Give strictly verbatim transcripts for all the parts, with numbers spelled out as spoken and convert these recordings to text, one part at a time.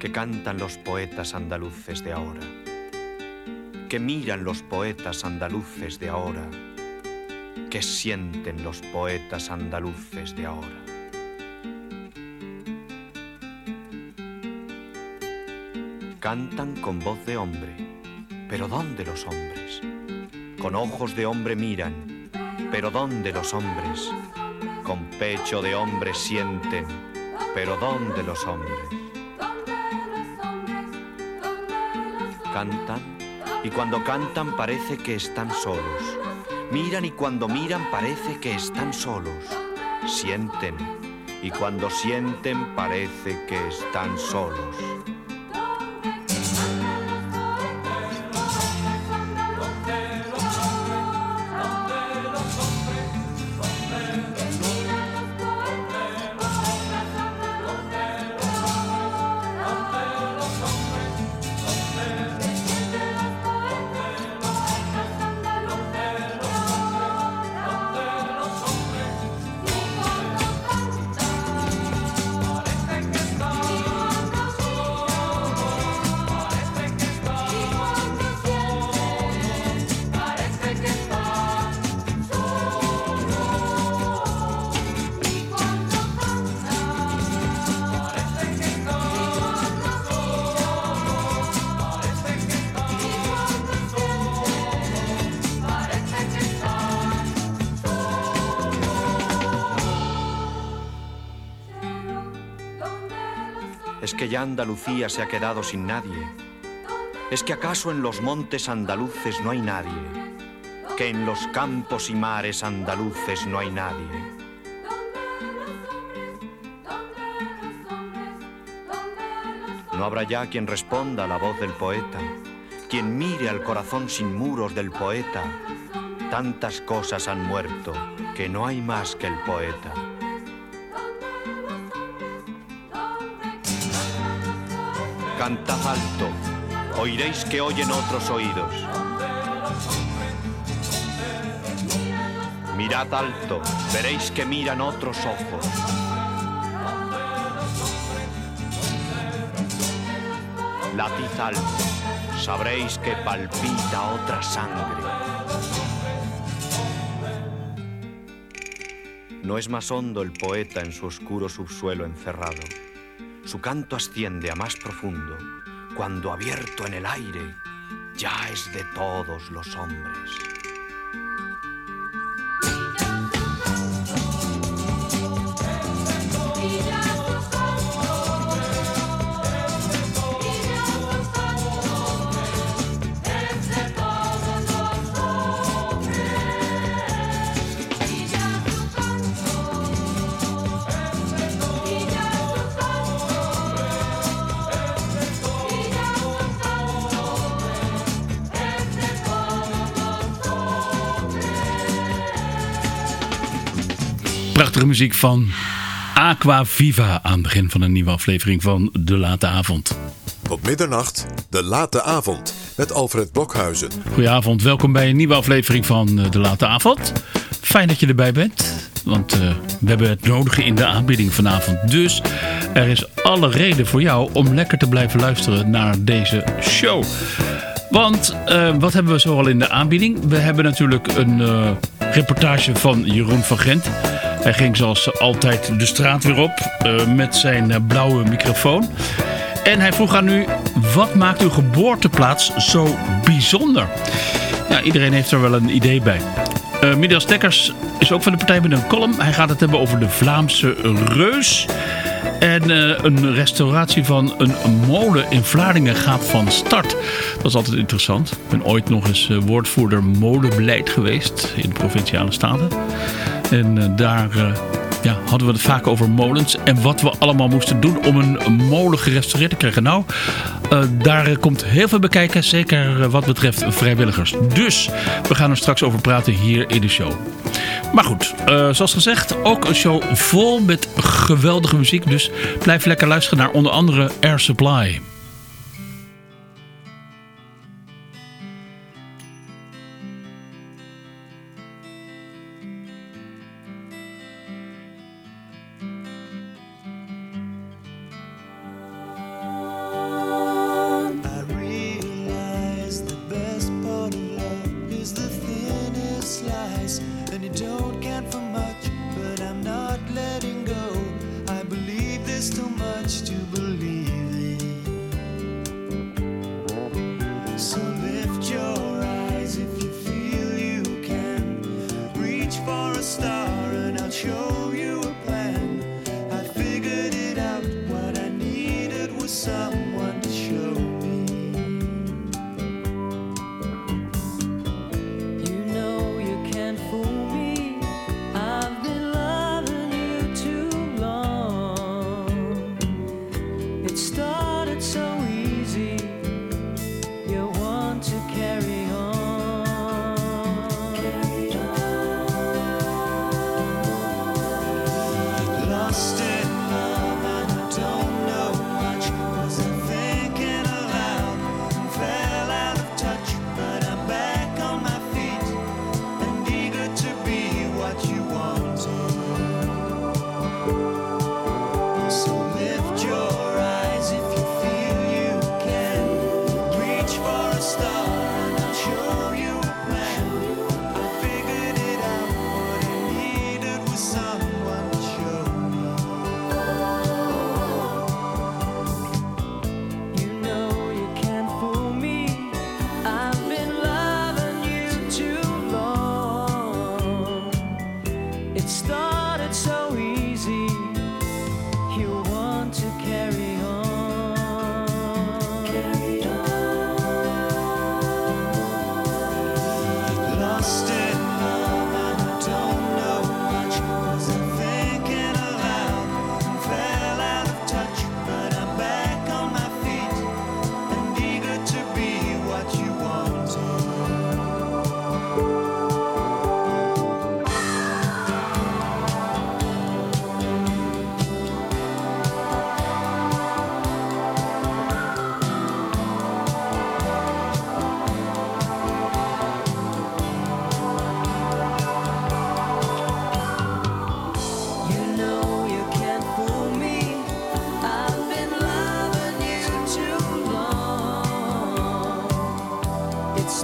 que cantan los poetas andaluces de ahora, que miran los poetas andaluces de ahora, que sienten los poetas andaluces de ahora. Cantan con voz de hombre, pero ¿dónde los hombres? Con ojos de hombre miran, pero ¿dónde los hombres? Con pecho de hombre sienten, pero ¿dónde los hombres? Cantan, y cuando cantan parece que están solos. Miran y cuando miran parece que están solos. Sienten, y cuando sienten parece que están solos. ¿Es que ya Andalucía se ha quedado sin nadie? ¿Es que acaso en los montes andaluces no hay nadie? ¿Que en los campos y mares andaluces no hay nadie? No habrá ya quien responda a la voz del poeta, quien mire al corazón sin muros del poeta. Tantas cosas han muerto que no hay más que el poeta. Cantad alto, oiréis que oyen otros oídos. Mirad alto, veréis que miran otros ojos. Latid alto, sabréis que palpita otra sangre. No es más hondo el poeta en su oscuro subsuelo encerrado. Su canto asciende a más profundo, cuando abierto en el aire, ya es de todos los hombres. Prachtige muziek van Aqua Viva aan het begin van een nieuwe aflevering van De Late Avond. Op middernacht, De Late Avond, met Alfred Blokhuizen. Goedenavond, welkom bij een nieuwe aflevering van De Late Avond. Fijn dat je erbij bent, want uh, we hebben het nodige in de aanbieding vanavond. Dus er is alle reden voor jou om lekker te blijven luisteren naar deze show. Want uh, wat hebben we zoal in de aanbieding? We hebben natuurlijk een uh, reportage van Jeroen van Gent. Hij ging zoals altijd de straat weer op uh, met zijn uh, blauwe microfoon. En hij vroeg aan u, wat maakt uw geboorteplaats zo bijzonder? Ja, iedereen heeft er wel een idee bij. Uh, Midas Dekkers is ook van de partij met een column. Hij gaat het hebben over de Vlaamse Reus. En uh, een restauratie van een molen in Vlaardingen gaat van start. Dat is altijd interessant. Ik ben ooit nog eens uh, woordvoerder molenbeleid geweest in de Provinciale Staten. En uh, daar uh, ja, hadden we het vaak over molens en wat we allemaal moesten doen om een molen gerestaureerd te krijgen. Nou, uh, daar komt heel veel bekijken, zeker uh, wat betreft vrijwilligers. Dus we gaan er straks over praten hier in de show. Maar goed, uh, zoals gezegd, ook een show vol met geweldige muziek. Dus blijf lekker luisteren naar onder andere Air Supply.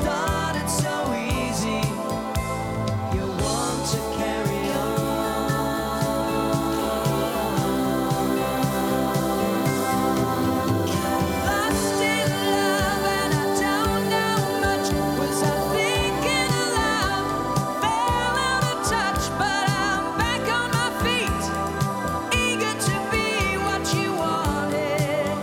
started so easy. You want to carry on. Lost in love and I don't know much. Was I thinking aloud? Fell out of touch, but I'm back on my feet. Eager to be what you wanted.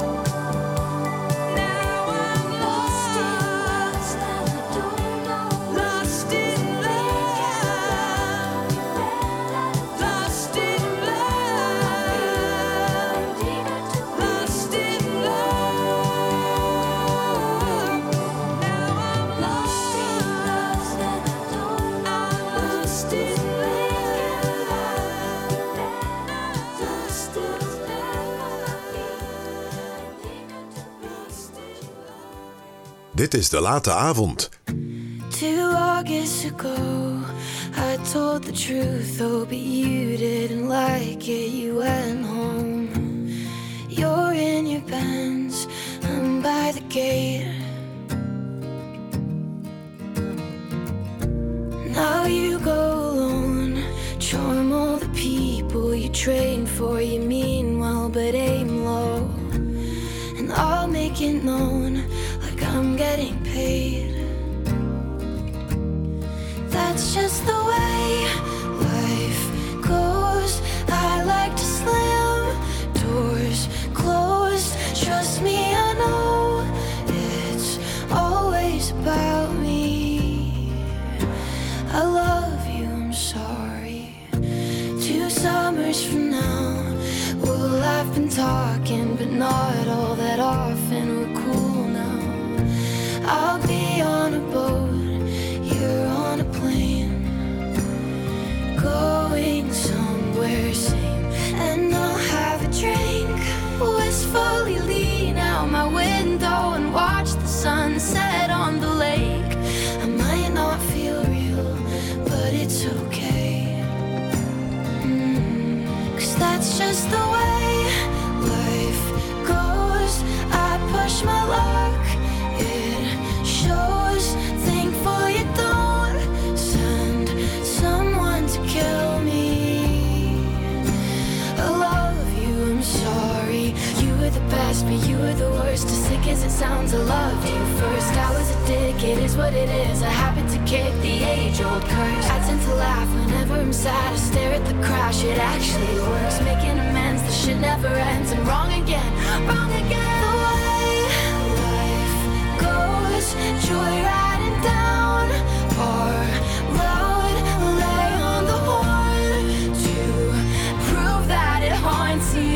Now I'm lost in lost and I don't know. Lost in love. Lost in love. Lost in love. Now I'm lost in lost and I don't know. I'm lost in love. Lost in Dit is De Late Avond. Two August ago, I told the truth, oh, but you didn't like it, you went home. You're in your Benz, I'm by the gate. Now you go alone, charm all the people you train for, you mean well, but aim low. And I'll make it known, like I'm getting paid. That's just the way life goes. I like to slam doors closed. Trust me, I know it's always about me. I love you, I'm sorry. Two summers from now, we'll have been talking, but not all that often. We're cool now. I'll be on a boat, you're on a plane, going somewhere sane. And I'll have a drink, wistfully lean out my window and watch the sunset on the lake. I might not feel real, but it's okay. Mm, 'cause that's just the way life goes. I push my luck, it shows. Thankful you don't send someone to kill me. I love you, I'm sorry. You were the best, but you were the worst. As sick as it sounds, I loved you first. I was a dick, it is what it is. I happen to kick the age-old curse. I tend to laugh whenever I'm sad. I stare at the crash, it actually works. Making amends, the shit never ends. I'm wrong again, wrong again. The way life goes, joyriding down our road. Lay on the horn to prove that it haunts me.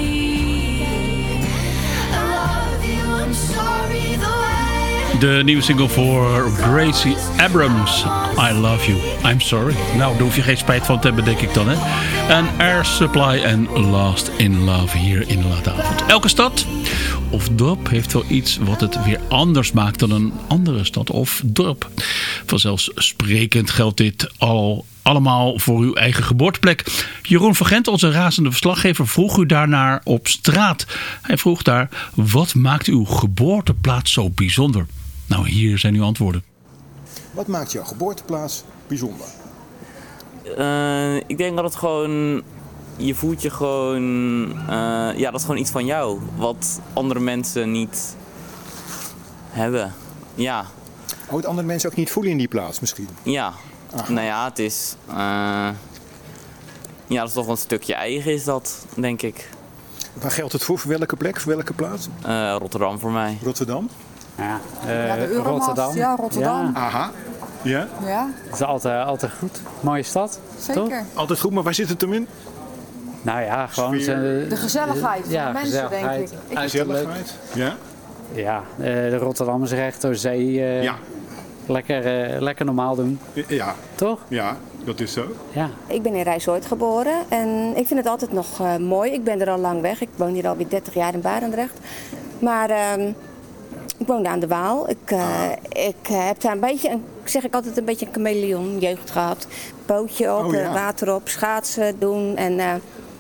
I love you, I'm sorry. The way De nieuwe single voor Gracie Abrams. I love you, I'm sorry. Nou, daar hoef je geen spijt van te hebben, denk ik dan, hè. En Air Supply en Lost in Love hier in de late avond. Elke stad of dorp heeft wel iets wat het weer anders maakt dan een andere stad of dorp. Vanzelfsprekend geldt dit al allemaal voor uw eigen geboorteplek. Jeroen van Gent, onze razende verslaggever, vroeg u daarnaar op straat. Hij vroeg daar, wat maakt uw geboorteplaats zo bijzonder? Nou, hier zijn uw antwoorden. Wat maakt jouw geboorteplaats bijzonder? Uh, ik denk dat het gewoon... Je voelt je gewoon... Uh, ja, dat is gewoon iets van jou. Wat andere mensen niet hebben. Ja. Oh, het andere mensen ook niet voelen in die plaats misschien? Ja. Aha. Nou ja, het is... Uh, ja, dat is toch wel een stukje eigen is dat, denk ik. Waar geldt het voor? Voor welke plek? Voor welke plaats? Uh, Rotterdam voor mij. Rotterdam? Ja, uh, ja, de Euromast, Rotterdam. Ja, Rotterdam. Ja. Aha. Ja? Ja. Het is altijd, altijd goed. Mooie stad. Zeker. Toch? Altijd goed, maar waar zit het hem in? Nou ja, gewoon... De gezelligheid van ja, de mensen, gezelligheid. denk ik. Gezelligheid? Ja? Ja, uh, de Rotterdammers recht door zee. Uh, ja. Lekker, uh, lekker normaal doen. Ja. Toch? Ja, dat is zo. Ja. Ik ben in Rijsooid geboren en ik vind het altijd nog uh, mooi. Ik ben er al lang weg. Ik woon hier alweer dertig jaar in Barendrecht. Maar uh, ik woonde aan de Waal. Ik, uh, ah. ik uh, heb daar een beetje, een, zeg ik altijd, een beetje een chameleon jeugd gehad. Bootje op, oh, ja. uh, water op, schaatsen doen. En uh,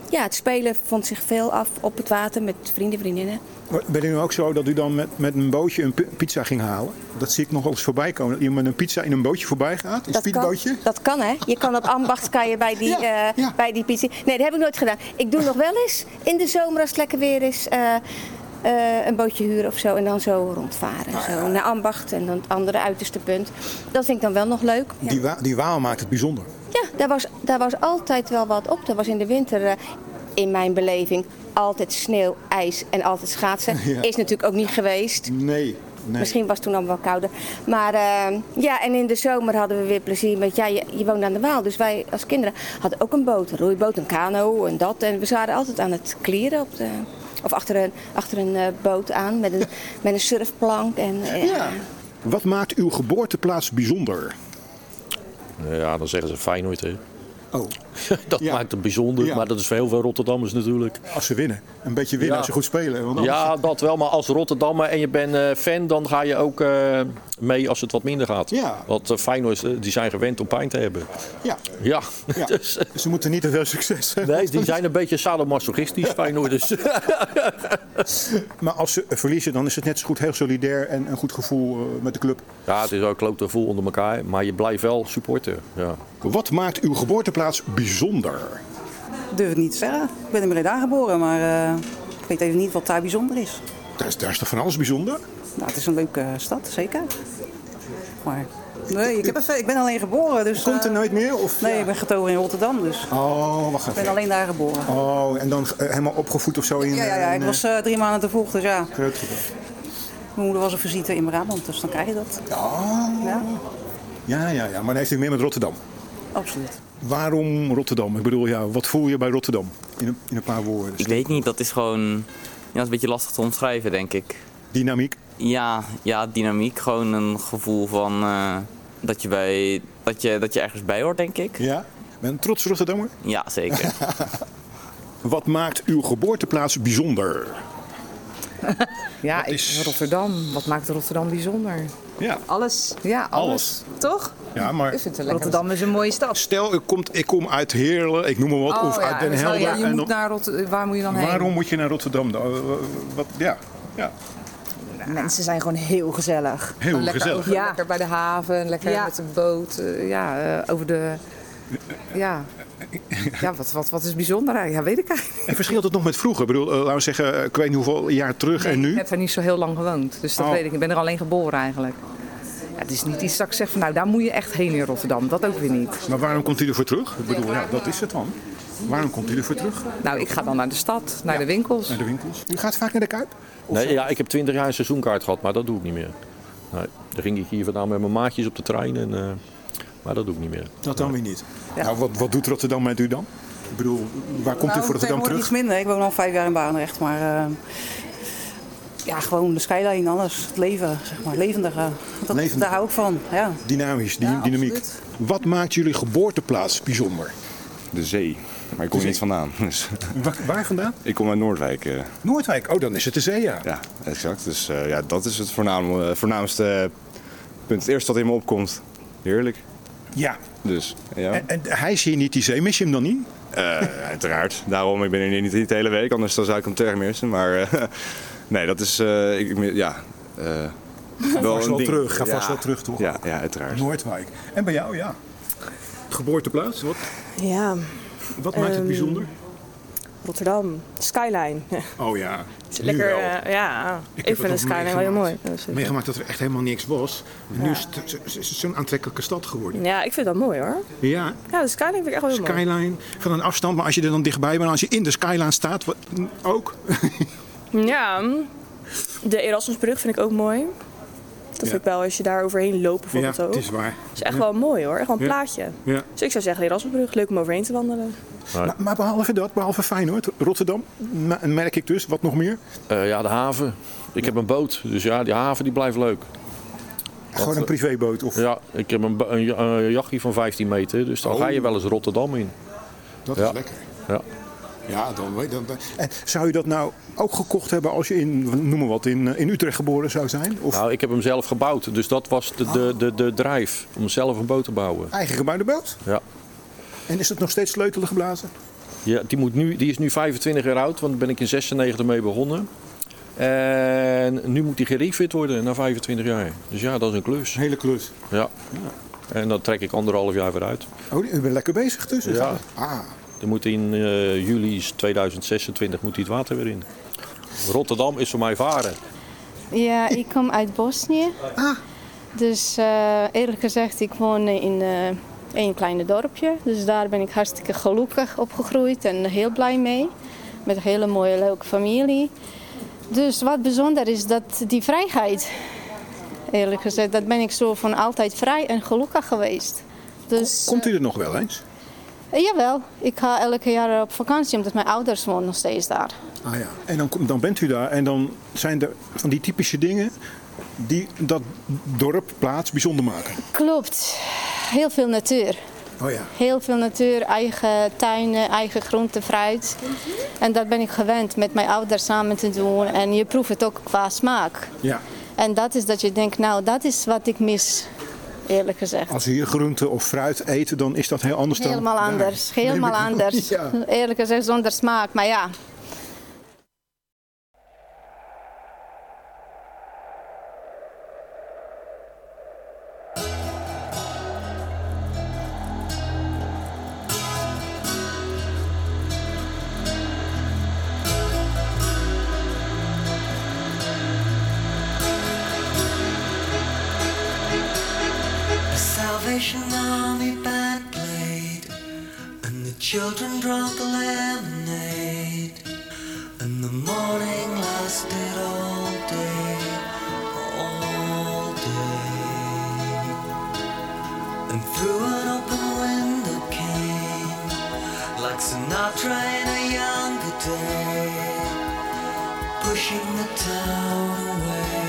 Ja, het spelen vond zich veel af op het water met vrienden, vriendinnen. Maar ben je nu ook zo dat u dan met, met een bootje een pi- pizza ging halen? Dat zie ik nog wel eens voorbij komen. Dat iemand met een pizza in een bootje voorbij gaat. Een Dat kan, speedbootje. dat kan, hè? Je kan op ambacht kan je bij die, Ja, eh, ja. bij die pizza. Nee, dat heb ik nooit gedaan. Ik doe nog wel eens in de zomer als het lekker weer is. eh, eh, een bootje huren of zo en dan zo rondvaren. Zo naar ambacht en dan het andere uiterste punt. Dat vind ik dan wel nog leuk. Ja. Die, wa- die Waal maakt het bijzonder. Ja, daar was, daar was altijd wel wat op. Er was in de winter, eh, in mijn beleving, altijd sneeuw, ijs en altijd schaatsen. Ja. Is natuurlijk ook niet geweest. Nee. nee. Misschien was het toen allemaal wel kouder. Maar eh, ja, en in de zomer hadden we weer plezier met, ja, je, je woont aan de Waal. Dus wij als kinderen hadden ook een boot, een roeiboot, een kano en dat. En we waren altijd aan het klieren op de, of achter een, achter een eh, boot aan met een, met een surfplank. En, eh, Ja. Wat maakt uw geboorteplaats bijzonder? Ja, dan zeggen ze Feyenoord, hè. Oh, Dat Ja. maakt het bijzonder, Ja. maar dat is voor heel veel Rotterdammers natuurlijk. als ze winnen. Een beetje winnen Ja. als ze goed spelen. Want anders- Ja, dat wel, maar als Rotterdammer en je bent eh, fan, dan ga je ook eh, mee als het wat minder gaat. Ja. Want uh, Feyenoord, eh, die zijn gewend om pijn te hebben. Ja. Ja, Ja. dus, eh, Ze moeten niet te veel succes hebben. nee, die zijn een beetje sadomasochistisch, Feyenoord. Dus. Maar als ze verliezen, dan is het net zo goed heel solidair en een goed gevoel eh, met de club. Ja, het is ook klote gevoel onder elkaar, maar je blijft wel supporter. Ja. Wat maakt uw geboorteplaats bijzonder? Durf ik niet te zeggen. Ik ben in Breda geboren, maar uh, ik weet even niet wat daar bijzonder is. Daar is, daar is toch van alles bijzonder? Nou, het is een leuke stad, zeker. Maar nee, ik, heb even, ik ben alleen geboren. Dus, Komt er uh, nooit meer? Of, Nee, ja. ik ben getogen in Rotterdam, dus Oh, wacht ik ben even. alleen daar geboren. Oh, en dan eh, helemaal opgevoed of zo in... Ja, ja, ja, eh, ik in, was uh, drie maanden te vroeg, dus ja. eh, groot gedaan. Mijn moeder was een visite in Brabant, dus dan krijg je dat. Oh, Ja, ja, ja, ja. Maar dan heeft u meer met Rotterdam. absoluut. Waarom Rotterdam? Ik bedoel, ja, wat voel je bij Rotterdam? In een, in een paar woorden. Ik weet niet, dat is gewoon ja, dat is een beetje lastig te omschrijven, denk ik. Dynamiek. Ja, ja, dynamiek. Gewoon een gevoel van eh, dat, je bij, dat, je, dat je ergens bij hoort, denk ik. Ja. Ben een trots Rotterdammer? Ja, zeker. Wat maakt uw geboorteplaats bijzonder? Ja, ik, is- Rotterdam. Wat maakt Rotterdam bijzonder? Ja. Alles. Ja, alles. Toch? Ja, maar Ik vind het lekker. Rotterdam is een mooie stad. stel, ik kom, ik kom uit Heerlen, ik noem maar wat, of uit Den dus wel, Helder. ja, je en moet dan- naar Rotterdam. Waar moet je dan heen? waarom moet je naar Rotterdam? dan? Eh, Wat, ja, ja. Mensen zijn gewoon heel gezellig. Heel Gewoon lekker gezellig. Over, ja. Lekker bij de haven, lekker Ja. met de boot. eh, ja, eh, over de... Ja, ja wat, wat, wat is bijzonder eigenlijk? Ja, weet ik eigenlijk niet. En verschilt het nog met vroeger? Ik bedoel, eh, laten we zeggen, eh, ik weet niet hoeveel jaar terug en nu? Ik heb er niet zo heel lang gewoond. Dus dat Oh. weet ik. Ik ben er alleen geboren eigenlijk. Ja, het is niet iets dat ik zeg van nou, daar moet je echt heen in Rotterdam. Dat ook weer niet. Maar waarom komt u ervoor terug? Ik bedoel, ja, dat is het dan. Waarom komt u ervoor terug? Nou, ik ga dan naar de stad, naar de winkels. Naar de winkels. U gaat vaak naar de Kuip? Nee, ja, ik heb twintig jaar een seizoenkaart gehad, maar dat doe ik niet meer. Nee, dan ging ik hier vandaan met mijn maatjes op de trein, en, eh, maar dat doe ik niet meer. Dat dan weer niet. Ja. Nou, wat, wat doet Rotterdam met u dan? Ik bedoel, waar komt u Nou, voor Rotterdam tegenwoordig terug? iets minder. Ik woon al vijf jaar in Barendrecht, maar uh, ja, gewoon de skyline, alles. Het leven, zeg maar, levendige. Dat, Levendig. Daar hou ik van, ja. Dynamisch, die, Ja, dynamiek. absoluut. Wat maakt jullie geboorteplaats bijzonder? De zee. Maar ik kom er niet vandaan. Dus Waar, waar vandaan? ik kom uit Noordwijk. eh. Noordwijk. Oh, dan is het de zee, ja. ja, exact. Dus eh, ja, dat is het voornaam, eh, voornaamste punt. Het eerste dat in me opkomt. Heerlijk. Ja. Dus, ja. En, en hij zie je niet die zee. Mis je hem dan niet? Eh, uiteraard. Daarom, ik ben er niet de hele week. Anders dan zou ik hem terugmissen. Maar eh, nee, dat is... eh, ik, ik- ja... eh, Ga vast een wel ding. terug. Ga Ja. vast wel terug, toch? Ja, ja, uiteraard. Noordwijk. En bij jou, ja. Geboorteplaats, wat, Ja, wat maakt het Ehm, bijzonder? Rotterdam, skyline. Oh ja, Het is nu lekker, wel. eh, ja, ik, heb vind het de nog skyline wel heel mooi. meegemaakt. Dus, eh, Meegemaakt dat er echt helemaal niks was. En nu Ja. is het, het is zo'n aantrekkelijke stad geworden. Ja, ik vind dat mooi hoor. Ja, Ja, de skyline vind ik echt wel heel mooi. skyline van een afstand. Maar als je er dan dichtbij bent, als je in de skyline staat, wat, ook. Ja, de Erasmusbrug vind ik ook mooi. Dat Ja. vind ik wel, als je daar overheen loopt Ja, bijvoorbeeld ook. het is waar. is echt Ja. wel mooi hoor, echt wel een Ja. plaatje. Ja. Dus ik zou zeggen de Erasmusbrug, leuk om overheen te wandelen. Maar, maar behalve dat, behalve Feyenoord, Rotterdam, ma- merk ik dus, wat nog meer? Eh, ja, de haven. Ik heb een boot, dus ja, die haven die blijft leuk. Gewoon een privéboot? Of... Ja, ik heb een, ba- een, ja- een jachtje van vijftien meter, dus dan Oh. ga je wel eens Rotterdam in. Dat Ja. is lekker. Ja. Ja, dan, weet- dan, dan- En zou je dat nou ook gekocht hebben als je in, noem maar wat, in, in Utrecht geboren zou zijn? Of Nou, ik heb hem zelf gebouwd, dus dat was de, de, de, de drijf om zelf een boot te bouwen. eigen gebouwde boot? Ja. En is het nog steeds sleutelen geblazen? Ja, die, moet nu, die is nu vijfentwintig jaar oud, want daar ben ik in zesennegentig mee begonnen. En nu moet die gerefit worden na vijfentwintig jaar. Dus ja, dat is een klus. Een hele klus. Ja. ja. En dat trek ik anderhalf jaar vooruit. Oh, u bent lekker bezig dus? Ja. Ah. Er moet in uh, juli tweeduizend zesentwintig moet die het water weer in. Rotterdam is voor mij varen. Ja, ik kom uit Bosnië. Ah. Dus uh, eerlijk gezegd, ik woon in uh, een klein dorpje. Dus daar ben ik hartstikke gelukkig opgegroeid en heel blij mee. Met een hele mooie, leuke familie. Dus wat bijzonder is, dat die vrijheid, eerlijk gezegd, dat ben ik zo van altijd vrij en gelukkig geweest. Dus, Komt u er nog wel eens? Uh, jawel, ik ga elke jaar op vakantie, omdat mijn ouders wonen nog steeds daar. Ah ja, en dan, dan bent u daar en dan zijn er van die typische dingen die dat dorp, plaats bijzonder maken. Klopt, heel veel natuur. Oh ja. Heel veel natuur, eigen tuinen, eigen groente, fruit. En dat ben ik gewend met mijn ouders samen te doen. En je proeft het ook qua smaak. Ja. En dat is dat je denkt, nou dat is wat ik mis, eerlijk gezegd. Als we hier groente of fruit eten, dan is dat heel anders dan Helemaal anders, daar. helemaal nee, anders. Ja. Eerlijk gezegd zonder smaak, maar ja. Salvation Army band played, and the children drank the lemonade, and the morning lasted all day, all day. And through an open window came, like Sinatra in a younger day, pushing the town away.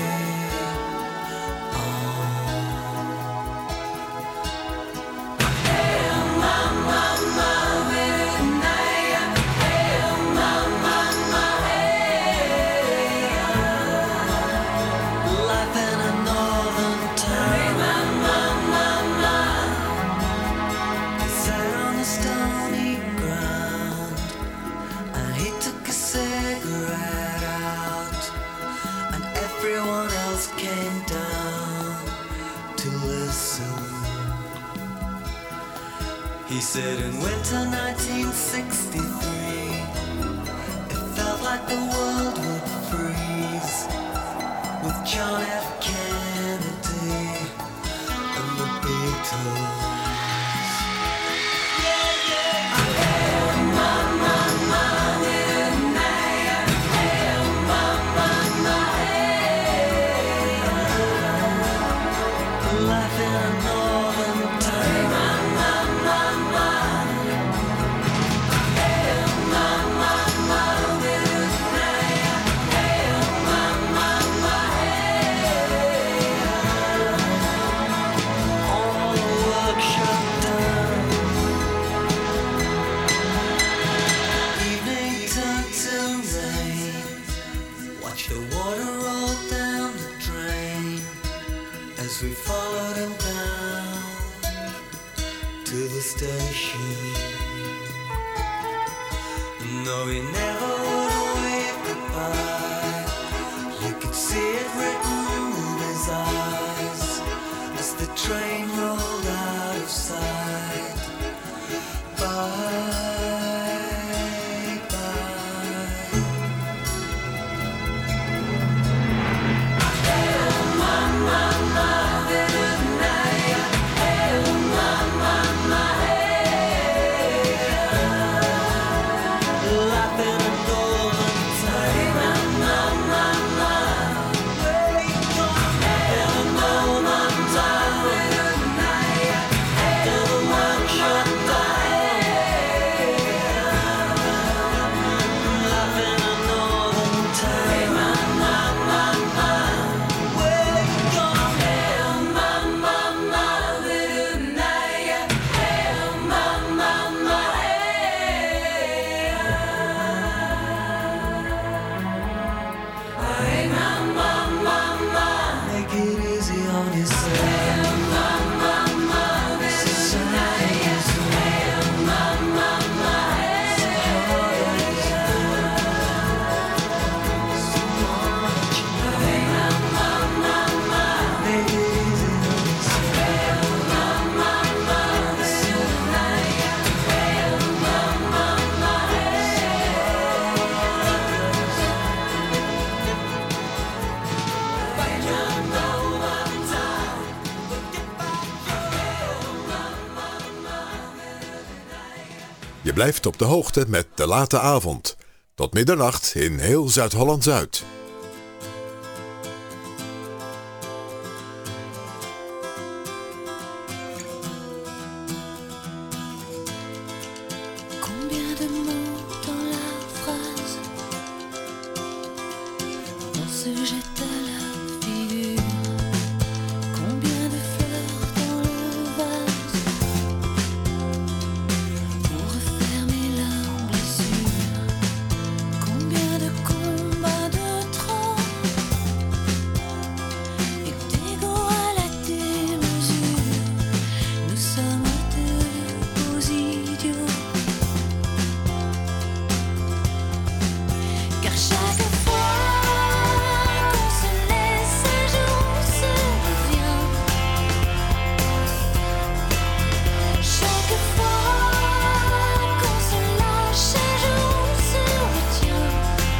He said in winter nineteen sixty-three, it felt like the world would freeze, with John F. Kennedy and the Beatles. Yeah, yeah. Hey, mama, mama, hey, hey, mama, mama, hey. Life in a northern town. We followed him down to the station. No, he never would wave goodbye. You could see it written in his eyes as the train rolled out of sight. Bye. Show. Je blijft op de hoogte met De Late Avond. Tot middernacht in heel Zuid-Holland-Zuid. Combien de mots dans la phrase, on se jette à la figure. Combien de fleurs dans le vase, pour refermer la blessure. Combien de combats de trop, et d'ego à la démesure. Nous sommes deux beaux idiots. Car chaque fois qu'on se laisse un jour, on se revient. Chaque fois qu'on se lâche un jour, on se retient.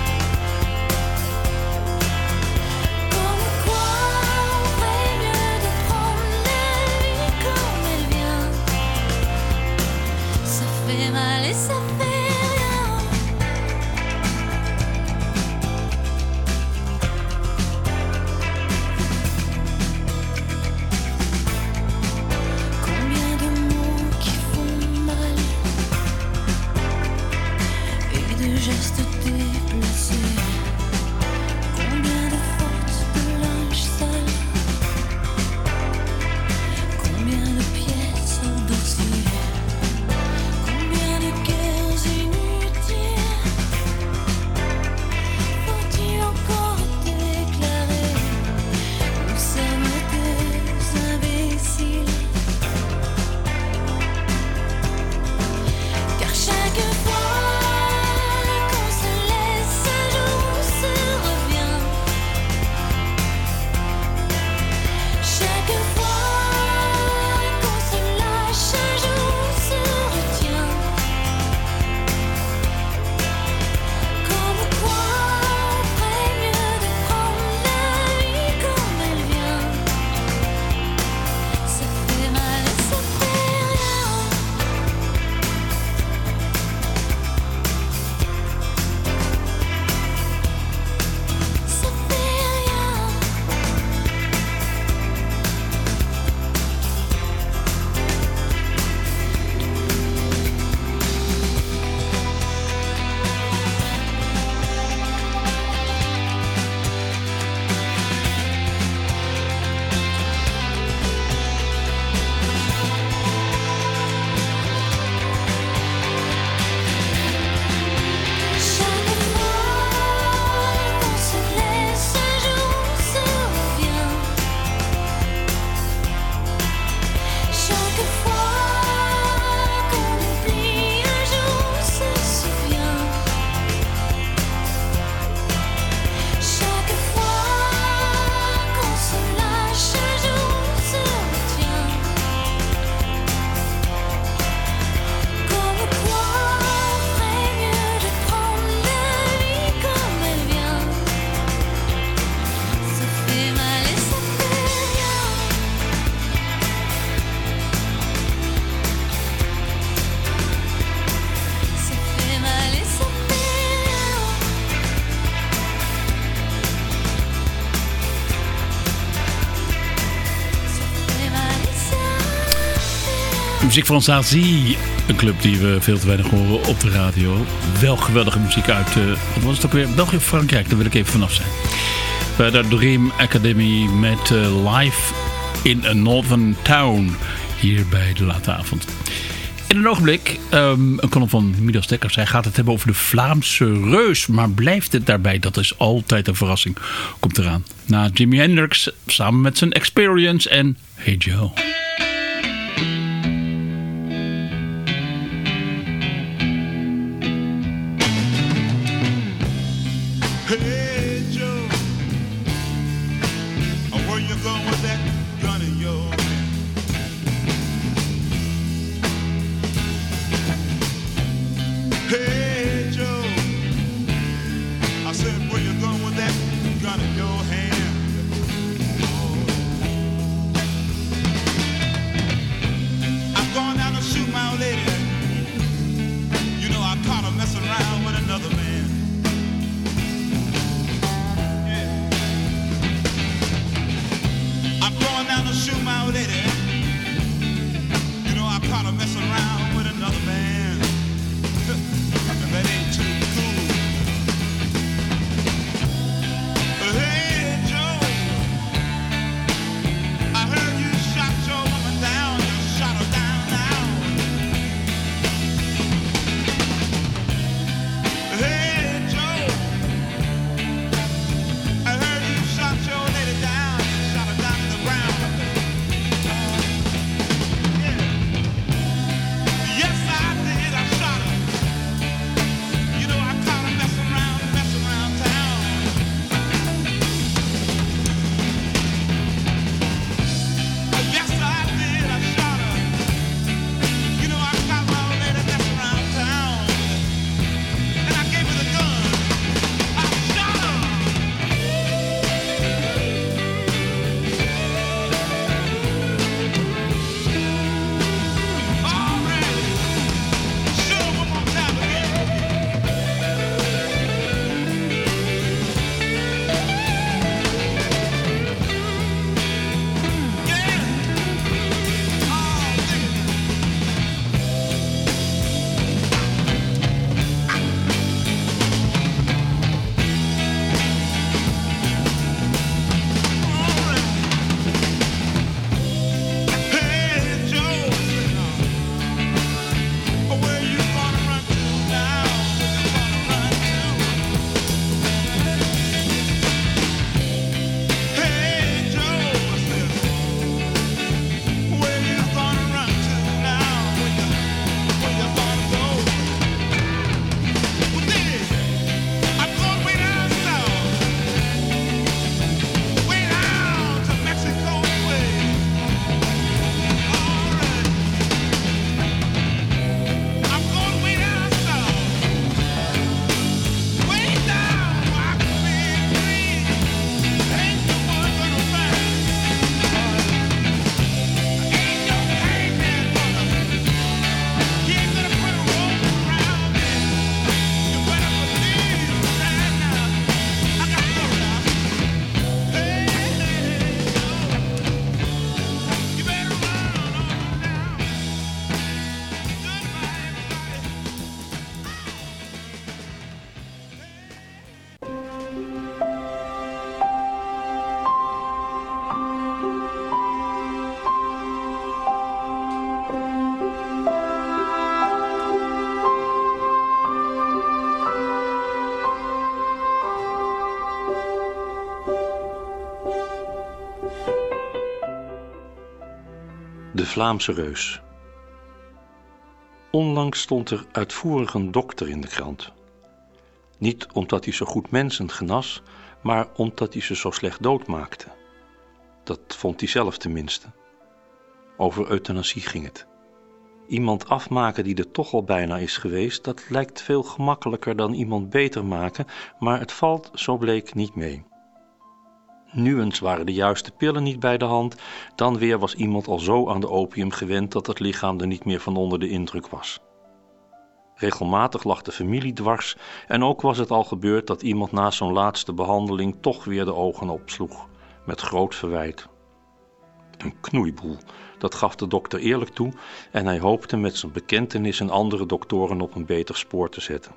Comme quoi on ferait mieux de prendre la vie comme elle vient. Ça fait mal et ça fait rien. Combien de mots qui font mal et de gestes déplacés. Combien de fautes de linge sale. Combien de pièces au dossier. Combien de guerres inutiles. Faut-il encore déclarer? Nous sommes des imbéciles. Car chaque fois qu'on se laisse un jour, on se revient. Chaque fois qu'on se lâche un jour, on se retient. Comme quoi on ferait mieux de prendre la vie comme elle vient. Ça fait mal et ça fait rien. Ça fait rien. Chaque fois qu'on se laisse un jour, on se revient. Chaque fois qu'on oublie un jour, on se souvient. Chaque fois qu'on se lâche un jour, on se retient. Comme quoi on ferait mieux de prendre la vie comme elle vient. Ça fait mal et ça fait rien. Ça fait mal et ça fait rien. Ça fait mal et ça fait rien. Muziek van Zazie, een club die we veel te weinig horen op de radio. Wel geweldige muziek uit, uh, wat was het ook weer? België of Frankrijk, daar wil ik even vanaf zijn. Bij de Dream Academy met uh, Live in a Northern Town. Hier bij De Late Avond. In een ogenblik, um, een column van Midas Dekkers. Hij gaat het hebben over de Vlaamse reus. Maar blijft het daarbij? Dat is altijd een verrassing. Komt eraan. Na Jimi Hendrix samen met zijn Experience en Hey Joe. Hey Joe, where you going with that gun in your hand? Hey Joe, I said where you going with that gun in your hand? De Vlaamse Reus. Onlangs stond er uitvoerig een dokter in de krant. Niet omdat hij zo goed mensen genas, maar omdat hij ze zo slecht doodmaakte. Dat vond hij zelf tenminste. Over euthanasie ging het. Iemand afmaken die er toch al bijna is geweest, dat lijkt veel gemakkelijker dan iemand beter maken, maar het valt, zo bleek, niet mee. Nu eens waren de juiste pillen niet bij de hand, dan weer was iemand al zo aan de opium gewend dat het lichaam er niet meer van onder de indruk was. Regelmatig lag de familie dwars en ook was het al gebeurd dat iemand na zo'n laatste behandeling toch weer de ogen opsloeg, met groot verwijt. Een knoeiboel, dat gaf de dokter eerlijk toe en hij hoopte met zijn bekentenissen andere doktoren op een beter spoor te zetten.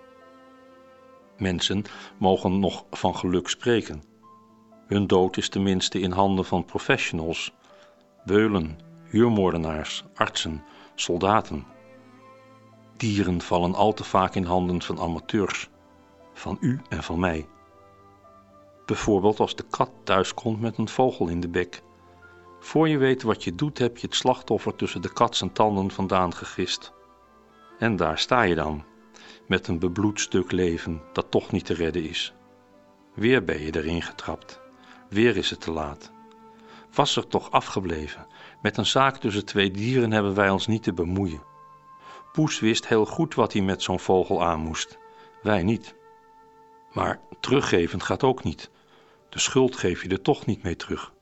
Mensen mogen nog van geluk spreken. Hun dood is tenminste in handen van professionals, beulen, huurmoordenaars, artsen, soldaten. Dieren vallen al te vaak in handen van amateurs, van u en van mij. Bijvoorbeeld als de kat thuiskomt met een vogel in de bek. Voor je weet wat je doet, heb je het slachtoffer tussen de kat zijn tanden vandaan gegist. En daar sta je dan, met een bebloed stuk leven dat toch niet te redden is. Weer ben je erin getrapt. Weer is het te laat. Was er toch afgebleven. Met een zaak tussen twee dieren hebben wij ons niet te bemoeien. Poes wist heel goed wat hij met zo'n vogel aan moest. Wij niet. Maar teruggeven gaat ook niet. De schuld geef je er toch niet mee terug.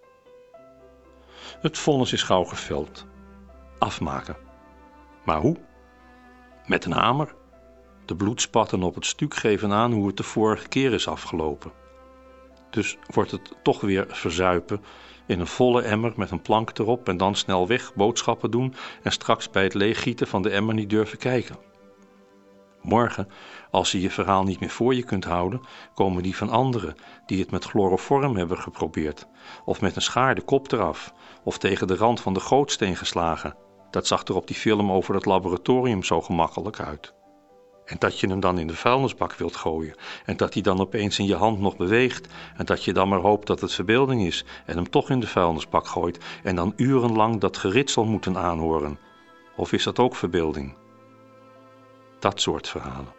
Het vonnis is gauw geveld. Afmaken. Maar hoe? Met een hamer. De bloedspatten op het stuk geven aan hoe het de vorige keer is afgelopen. Dus wordt het toch weer verzuipen in een volle emmer met een plank erop en dan snel weg boodschappen doen en straks bij het leeggieten van de emmer niet durven kijken. Morgen, als je je verhaal niet meer voor je kunt houden, komen die van anderen die het met chloroform hebben geprobeerd, of met een schaar de kop eraf, of tegen de rand van de gootsteen geslagen. Dat zag er op die film over het laboratorium zo gemakkelijk uit. En dat je hem dan in de vuilnisbak wilt gooien. En dat hij dan opeens in je hand nog beweegt. En dat je dan maar hoopt dat het verbeelding is. En hem toch in de vuilnisbak gooit. En dan urenlang dat geritsel moeten aanhoren. Of is dat ook verbeelding? Dat soort verhalen.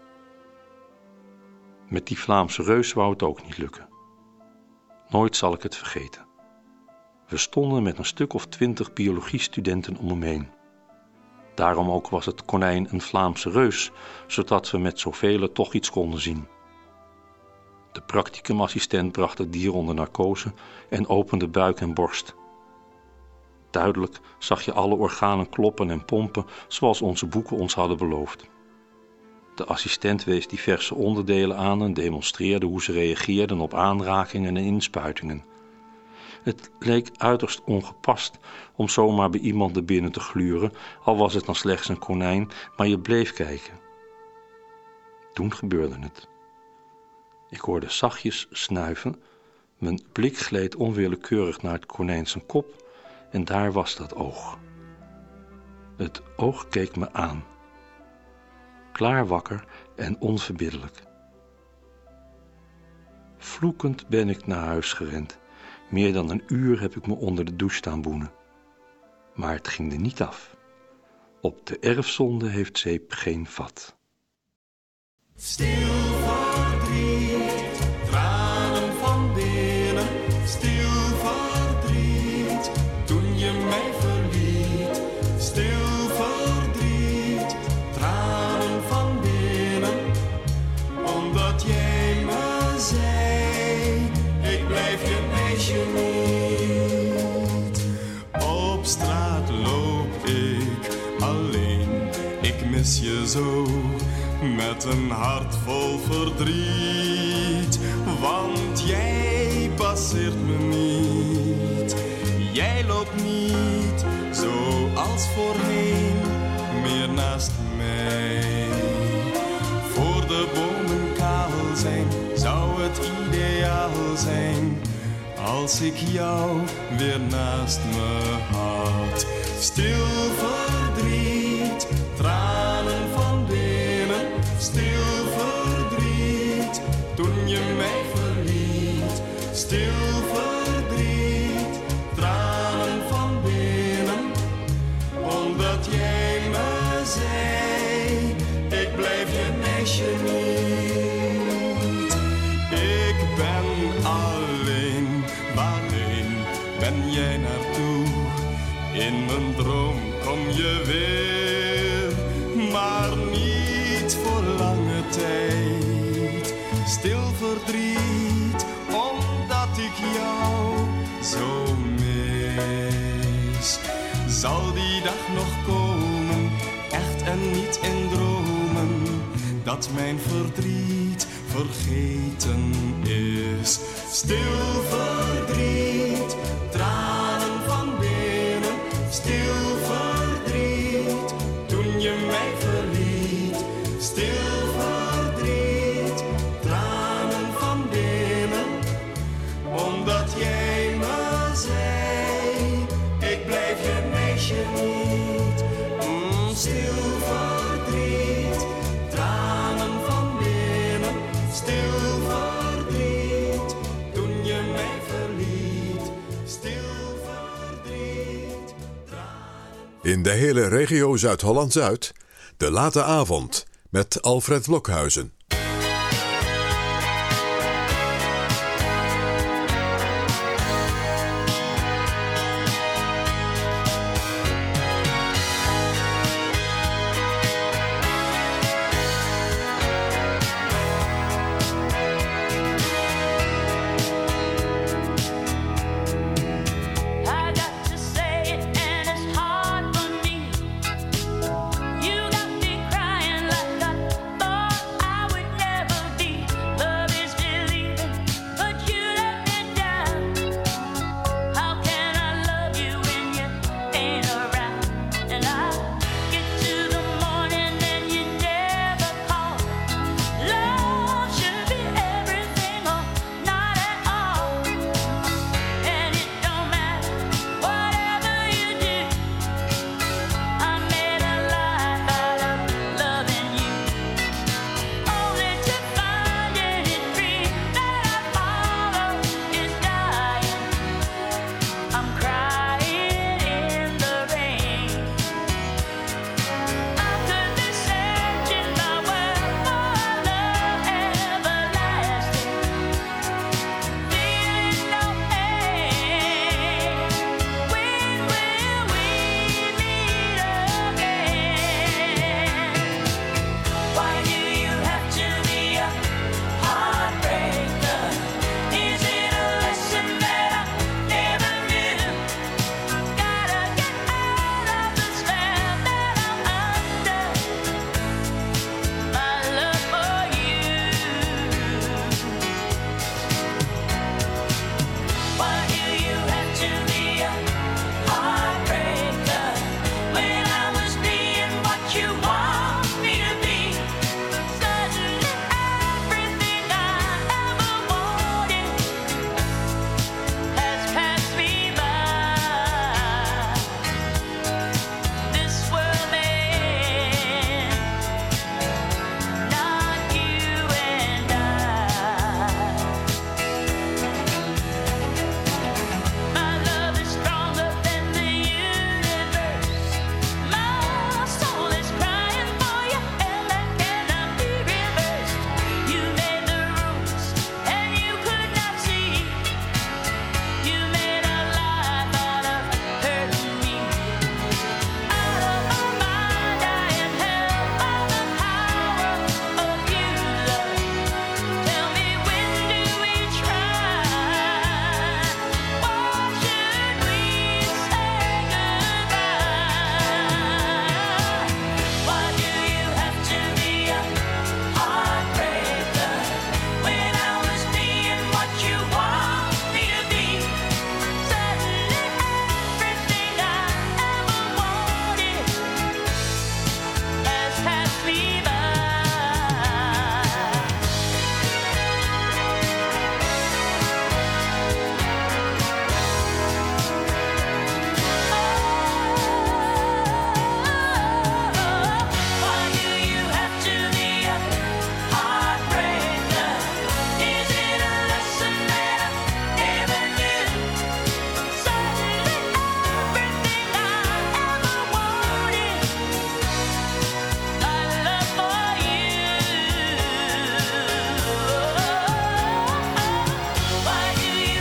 Met die Vlaamse reus wou het ook niet lukken. Nooit zal ik het vergeten. We stonden met een stuk of twintig biologiestudenten om hem heen. Daarom ook was het konijn een Vlaamse reus, zodat we met zoveel toch iets konden zien. De practicumassistent bracht het dier onder narcose en opende buik en borst. Duidelijk zag je alle organen kloppen en pompen zoals onze boeken ons hadden beloofd. De assistent wees diverse onderdelen aan en demonstreerde hoe ze reageerden op aanrakingen en inspuitingen. Het leek uiterst ongepast om zomaar bij iemand er binnen te gluren, al was het dan slechts een konijn, maar je bleef kijken. Toen gebeurde het. Ik hoorde zachtjes snuiven, mijn blik gleed onwillekeurig naar het konijn zijn kop en daar was dat oog. Het oog keek me aan. Klaar wakker en onverbiddelijk. Vloekend ben ik naar huis gerend. Meer dan een uur heb ik me onder de douche staan boenen. Maar het ging er niet af. Op de erfzonde heeft zeep geen vat. Stil verdriet, tranen van binnen. Stil verdriet, toen je mij verliet. Stil verdriet, tranen van binnen. Omdat jij me zei, ik blijf je meisje niet. Op straat loop ik alleen, ik mis je zo. Met een hart vol verdriet, want jij passeert me niet. Jij loopt niet, zoals voorheen, meer naast mij. Voor de bomen kaal zijn, zou het ideaal zijn, als ik jou weer naast me had. Stil verdriet, tranen van binnen. Stil verdriet, toen je mij verliet. Stil verdriet, tranen van binnen. ben jij naartoe. In mijn droom kom je weer, maar niet voor lange tijd. Stil verdriet, omdat ik jou zo mis. Zal die dag nog komen, echt en niet in dromen, dat mijn verdriet vergeten is. Stil verdriet, tranen van binnen, stil verdriet, toen je mij verliet. Stil verdriet, tranen van binnen, omdat jij me zei, ik blijf je meisje niet. Mm, stil verdriet, tranen van binnen, stil verdriet, toen je mij verliet. Stil verdriet, In de hele regio Zuid-Holland-Zuid, de late avond met Alfred Blokhuizen. I got to say it and it's hard for me. You got me crying like I thought I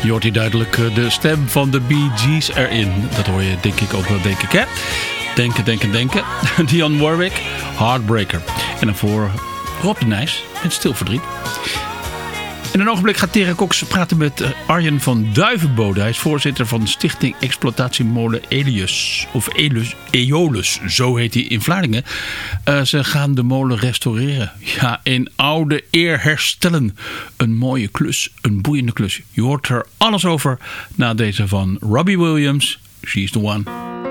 Je hoort hier duidelijk uh, de stem van de Bee Gees erin. Dat hoor je denk ik ook wel, denk ik, hè? Denken, denken, denken. Dionne Warwick, Heartbreaker. En daarvoor Rob de Nijs met Stil Verdriet. In een ogenblik gaat Tere Cox praten met Arjen van Duivenbode. Hij is voorzitter van Stichting Exploitatiemolen Elius. Of Elus, Eolus, zo heet hij in Vlaardingen. Uh, ze gaan de molen restaureren. Ja, in oude eer herstellen. Een mooie klus, een boeiende klus. Je hoort er alles over na deze van Robbie Williams. She's the one.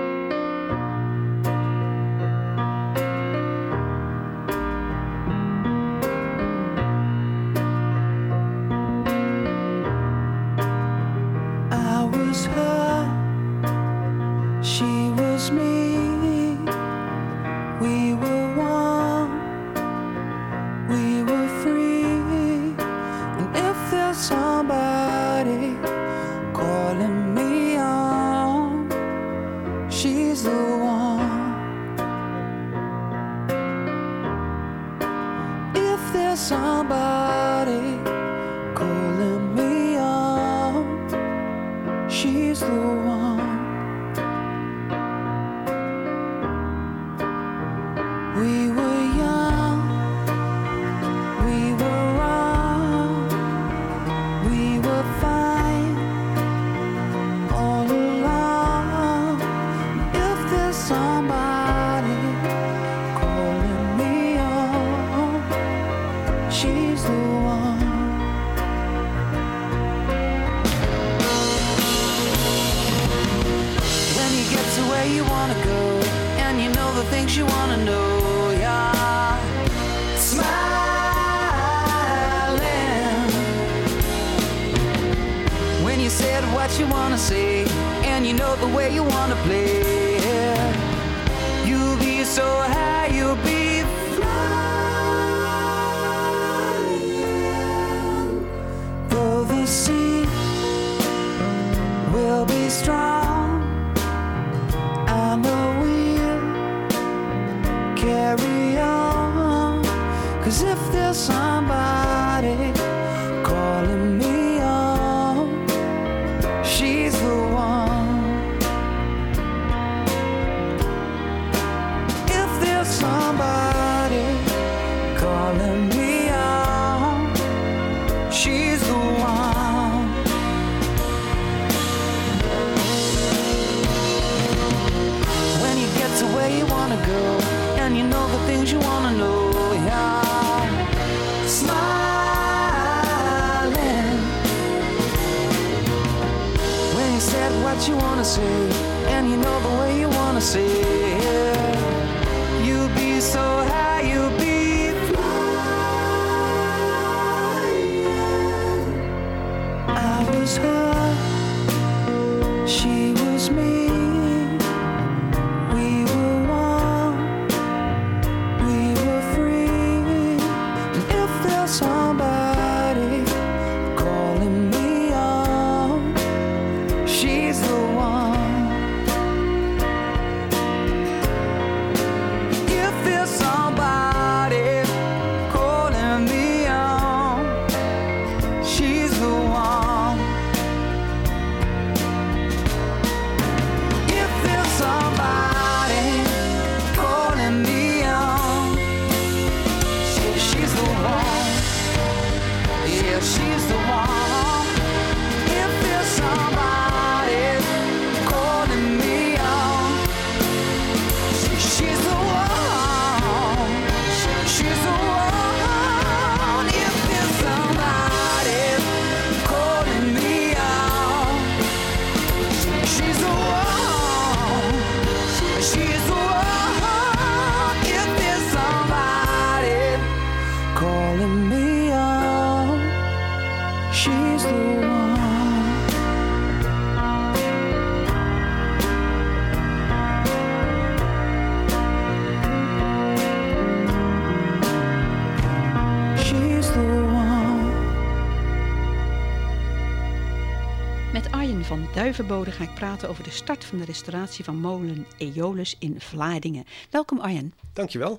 Van Duivenbode ga ik praten over de start van de restauratie van molen Eolus in Vlaardingen. Welkom Arjen. Dankjewel.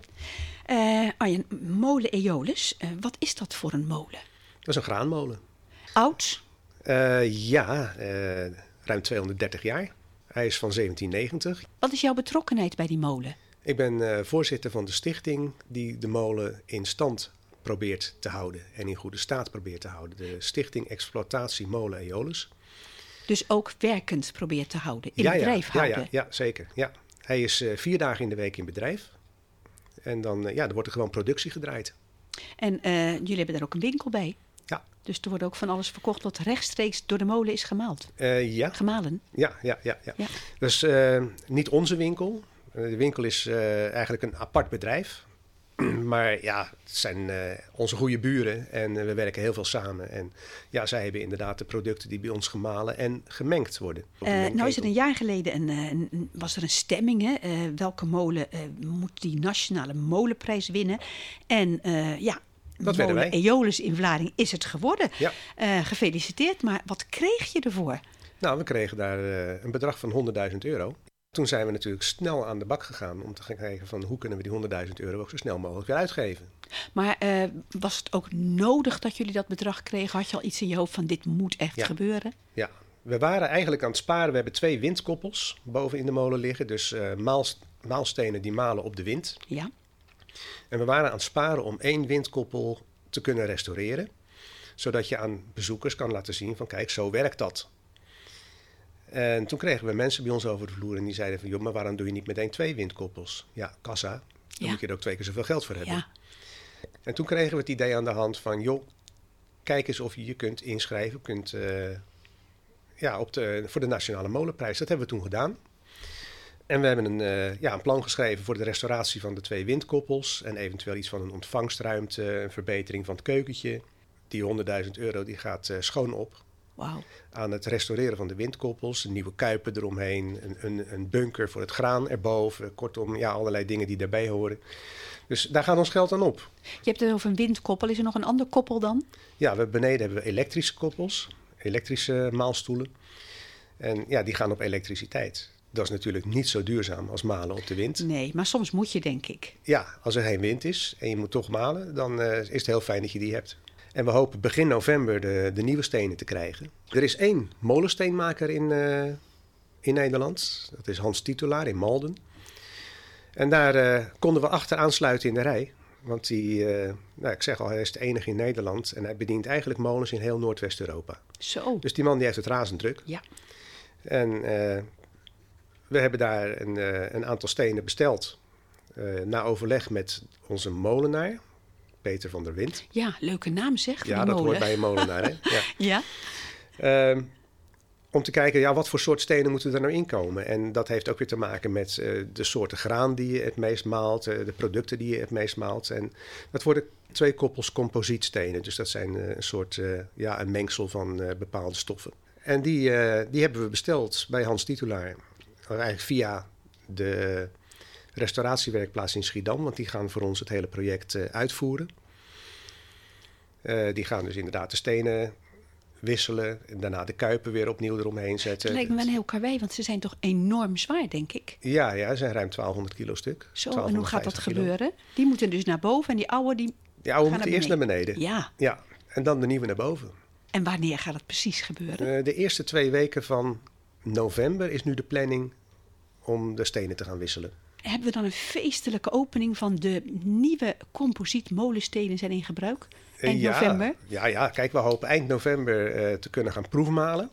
Uh, Arjen, molen Eolus, uh, wat is dat voor een molen? Dat is een graanmolen. Oud? Uh, ja, uh, ruim tweehonderddertig jaar. Hij is van zeventien negentig. Wat is jouw betrokkenheid bij die molen? Ik ben uh, voorzitter van de stichting die de molen in stand probeert te houden en in goede staat probeert te houden. De Stichting Exploitatie Molen Aeolus. Dus ook werkend probeert te houden, in ja, bedrijf ja, houden? Ja, ja, zeker. Ja. Hij is uh, vier dagen in de week in bedrijf. En dan uh, ja, er wordt er gewoon productie gedraaid. En uh, jullie hebben daar ook een winkel bij? Ja. Dus er wordt ook van alles verkocht wat rechtstreeks door de molen is gemaald? Uh, ja. Gemalen? Ja, ja, ja. ja. ja. Dus uh, niet onze winkel. Uh, de winkel is uh, eigenlijk een apart bedrijf. Maar ja, het zijn uh, onze goede buren en uh, we werken heel veel samen. En ja, zij hebben inderdaad de producten die bij ons gemalen en gemengd worden. Uh, nou is er een jaar geleden een, een, een, was er een stemming. Hè? Uh, welke molen uh, moet die nationale molenprijs winnen? En uh, ja, dat molen wij. Aeolus in Vlaardingen is het geworden. Ja. Uh, gefeliciteerd, maar wat kreeg je ervoor? Nou, we kregen daar uh, een bedrag van honderdduizend euro. Toen zijn we natuurlijk snel aan de bak gegaan om te gaan kijken van hoe kunnen we die honderdduizend euro ook zo snel mogelijk weer uitgeven. Maar uh, was het ook nodig dat jullie dat bedrag kregen? Had je al iets in je hoofd van dit moet echt ja. gebeuren? Ja, we waren eigenlijk aan het sparen. We hebben twee windkoppels boven in de molen liggen. Dus uh, maals, maalstenen die malen op de wind. Ja. En we waren aan het sparen om één windkoppel te kunnen restaureren. Zodat je aan bezoekers kan laten zien van kijk, zo werkt dat. En toen kregen we mensen bij ons over de vloer en die zeiden van joh, maar waarom doe je niet meteen twee windkoppels? Ja, kassa, dan ja. moet je er ook twee keer zoveel geld voor hebben. Ja. En toen kregen we het idee aan de hand van joh, kijk eens of je je kunt inschrijven kunt, uh, ja, op de, voor de Nationale Molenprijs. Dat hebben we toen gedaan. En we hebben een, uh, ja, een plan geschreven voor de restauratie van de twee windkoppels en eventueel iets van een ontvangstruimte, een verbetering van het keukentje. Die honderdduizend euro die gaat uh, schoon op. Wow. Aan het restaureren van de windkoppels, nieuwe kuipen eromheen, een, een, een bunker voor het graan erboven. Kortom, ja, allerlei dingen die daarbij horen. Dus daar gaat ons geld aan op. Je hebt het over een windkoppel. Is er nog een ander koppel dan? Ja, we, beneden hebben we elektrische koppels, elektrische maalstoelen. En ja, die gaan op elektriciteit. Dat is natuurlijk niet zo duurzaam als malen op de wind. Nee, maar soms moet je, denk ik. Ja, als er geen wind is en je moet toch malen, dan uh, is het heel fijn dat je die hebt. En we hopen begin november de, de nieuwe stenen te krijgen. Er is één molensteenmaker in, uh, in Nederland. Dat is Hans Titulaar in Malden. En daar uh, konden we achter aansluiten in de rij. Want die, uh, nou, ik zeg al, hij is de enige in Nederland. En hij bedient eigenlijk molens in heel Noordwest-Europa. Zo. Dus die man die heeft het razend druk. Ja. En uh, we hebben daar een, uh, een aantal stenen besteld. Uh, na overleg met onze molenaar. Peter van der Wind. Ja, leuke naam zeg. Voor ja, die dat molen. hoort bij een molenaar. Hè? Ja. ja. Um, om te kijken, ja, wat voor soort stenen moeten er nou inkomen? En dat heeft ook weer te maken met uh, de soorten graan die je het meest maalt, uh, de producten die je het meest maalt. En dat worden twee koppels composietstenen. Dus dat zijn uh, een soort, uh, ja, een mengsel van uh, bepaalde stoffen. En die, uh, die hebben we besteld bij Hans Titulaar. Eigenlijk via de restauratiewerkplaats in Schiedam, want die gaan voor ons het hele project uh, uitvoeren. Uh, die gaan dus inderdaad de stenen wisselen en daarna de kuipen weer opnieuw eromheen zetten. Het lijkt me wel een heel karwei, want ze zijn toch enorm zwaar, denk ik. Ja, ja, ze zijn ruim twaalfhonderd kilo stuk. Zo, en hoe gaat dat kilo. gebeuren? Die moeten dus naar boven en die oude die Die oude gaan moeten naar eerst naar beneden. Ja. ja. En dan de nieuwe naar boven. En wanneer gaat dat precies gebeuren? Uh, de eerste twee weken van november is nu de planning om de stenen te gaan wisselen. Hebben we dan een feestelijke opening van de nieuwe composiet molenstenen zijn in gebruik? Eind ja, november? Ja, ja, kijk, we hopen eind november uh, te kunnen gaan proefmalen.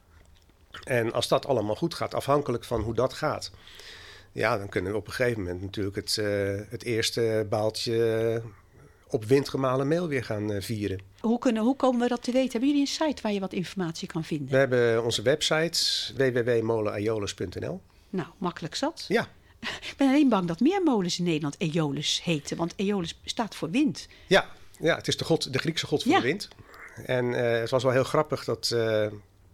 En als dat allemaal goed gaat, afhankelijk van hoe dat gaat, ja, dan kunnen we op een gegeven moment natuurlijk het, uh, het eerste baaltje op windgemalen meel weer gaan uh, vieren. Hoe, kunnen, hoe komen we dat te weten? Hebben jullie een site waar je wat informatie kan vinden? We hebben onze website w w w punt molen aeolus punt n l. Nou, makkelijk zat. Ja. Ik ben alleen bang dat meer molens in Nederland Aeolus heten, want Aeolus staat voor wind. Ja, ja, het is de, god, de Griekse god van ja. de wind. En uh, het was wel heel grappig dat uh, uh,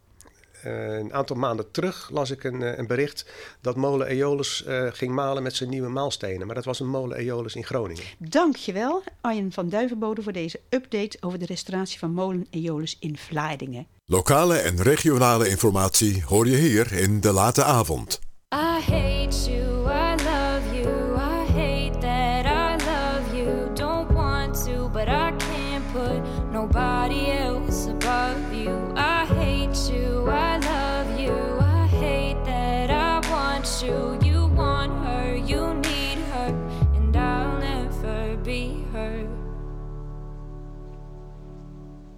een aantal maanden terug las ik een, uh, een bericht dat molen Aeolus uh, ging malen met zijn nieuwe maalstenen. Maar dat was een molen Aeolus in Groningen. Dankjewel, Arjen van Duivenbode, voor deze update over de restauratie van molen Aeolus in Vlaardingen. Lokale en regionale informatie hoor je hier in De Late Avond. I hate you, I love you, I hate that I love you. Don't want to, but I can't put nobody else above you. I hate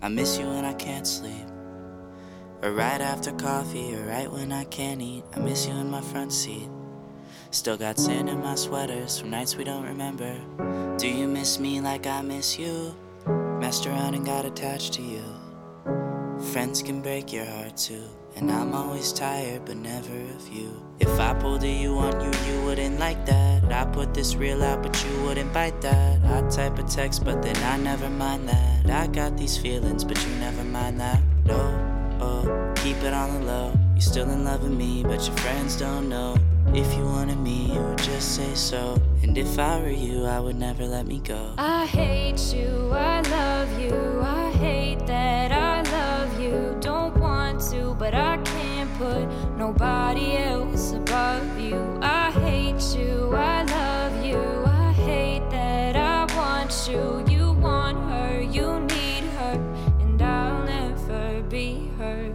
I miss you when I can't sleep, or right after coffee, or right when I can't eat. I miss you in my front seat. Still got sand in my sweaters from nights we don't remember. Do you miss me like I miss you? Messed around and got attached to you. Friends can break your heart too, and I'm always tired but never of you. If I pulled a you on you, you wouldn't like that. I put this reel out but you wouldn't bite that. I type a text but then I never mind that. I got these feelings but you never mind that. No, oh, keep it on the low. You're still in love with me but your friends don't know. If you wanted me, you would just say so. And if I were you, I would never let me go. I hate you, I love you, I hate that I love you. Don't want to, but I can't put nobody else above you. I hate you, I love you, I hate that I want you. You want her, you need her, and I'll never be her.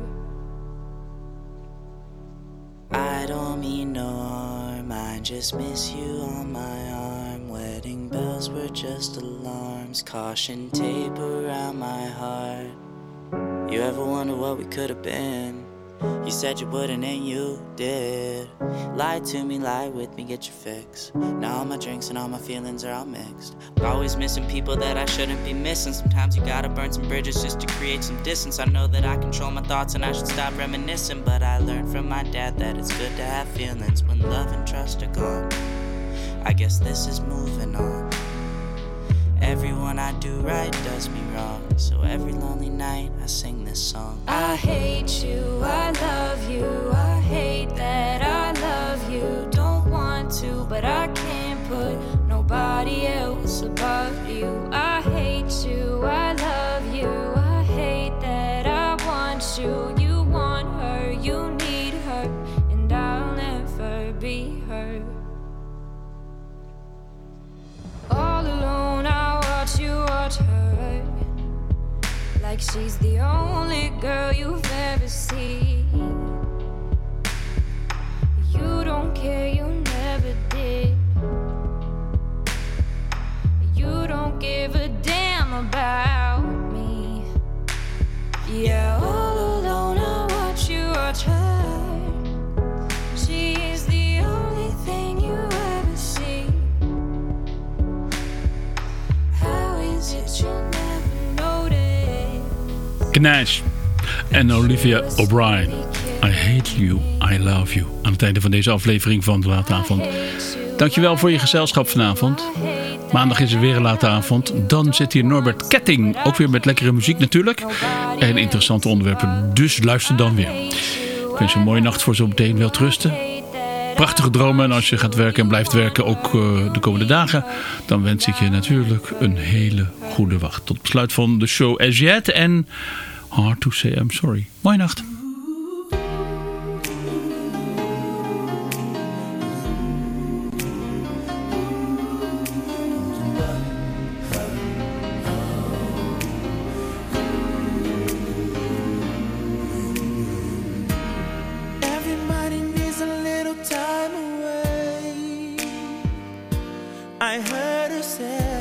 I don't mean no harm, I just miss you on my arm. Wedding bells were just alarms, caution tape around my heart. You ever wonder what we could have been? You said you wouldn't and you did. Lie to me, lie with me, get your fix. Now all my drinks and all my feelings are all mixed. Always missing people that I shouldn't be missing. Sometimes you gotta burn some bridges just to create some distance. I know that I control my thoughts and I should stop reminiscing, but I learned from my dad that it's good to have feelings when love and trust are gone. I guess this is moving on. Everyone I do right does me wrong, so every lonely night I sing this song. I hate you, I love you, I hate that I love you. Don't want to, but I can't put nobody else above you. I hate you, I love you, I hate that I want you. You want her, you need her, and I'll never be her. All alone I watch you watch her, like she's the only girl you've ever seen. You don't care, you never did. You don't give a damn about me. Yeah, all alone I watch you watch her. She's the only thing you ever see. How is it you never notice? Knash en Olivia O'Brien. I hate you, I love you. Aan het einde van deze aflevering van De Late Avond. Dankjewel voor je gezelschap vanavond. Maandag is er weer een late avond. Dan zit hier Norbert Ketting. Ook weer met lekkere muziek natuurlijk. En interessante onderwerpen. Dus luister dan weer. Ik wens je een mooie nacht voor zo meteen. Wel trusten. Prachtige dromen. En als je gaat werken en blijft werken ook uh, de komende dagen. Dan wens ik je natuurlijk een hele goede wacht. Tot besluit van de show As Yet. En hard to say I'm sorry. Mooie nacht. I heard her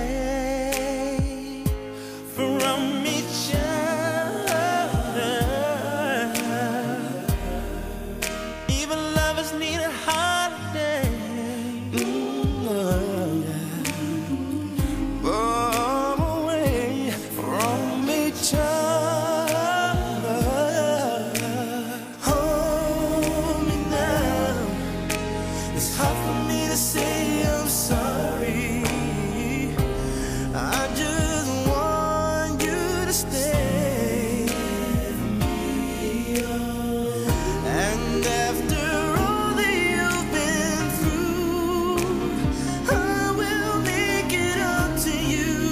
say from each other, even lovers need a holiday. Mm-hmm. Far away from each other. Hold me now. It's hard for me to say I'm sorry. I just want you to stay. And after all that you've been through, I will make it up to you.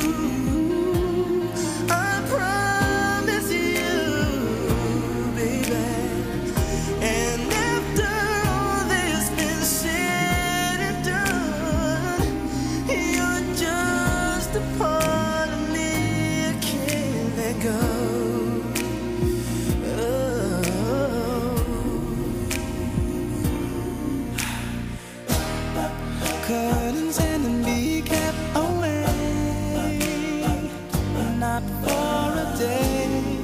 I promise you, baby. And after all that's been said and done, you're just a part of me I can't let go. Oh. Curtains and the kneecap away, not for a day.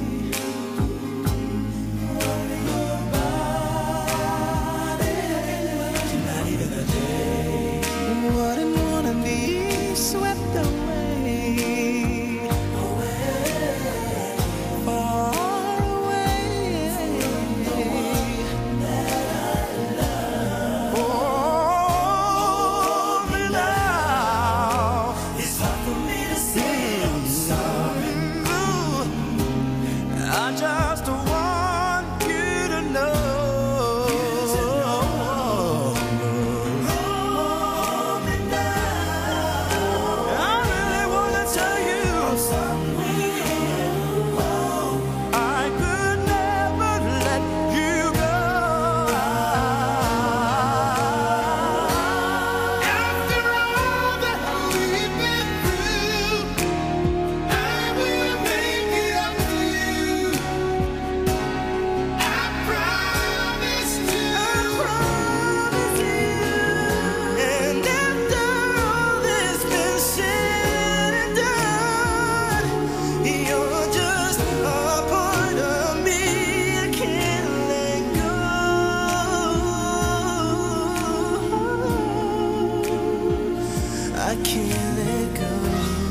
I can't let go.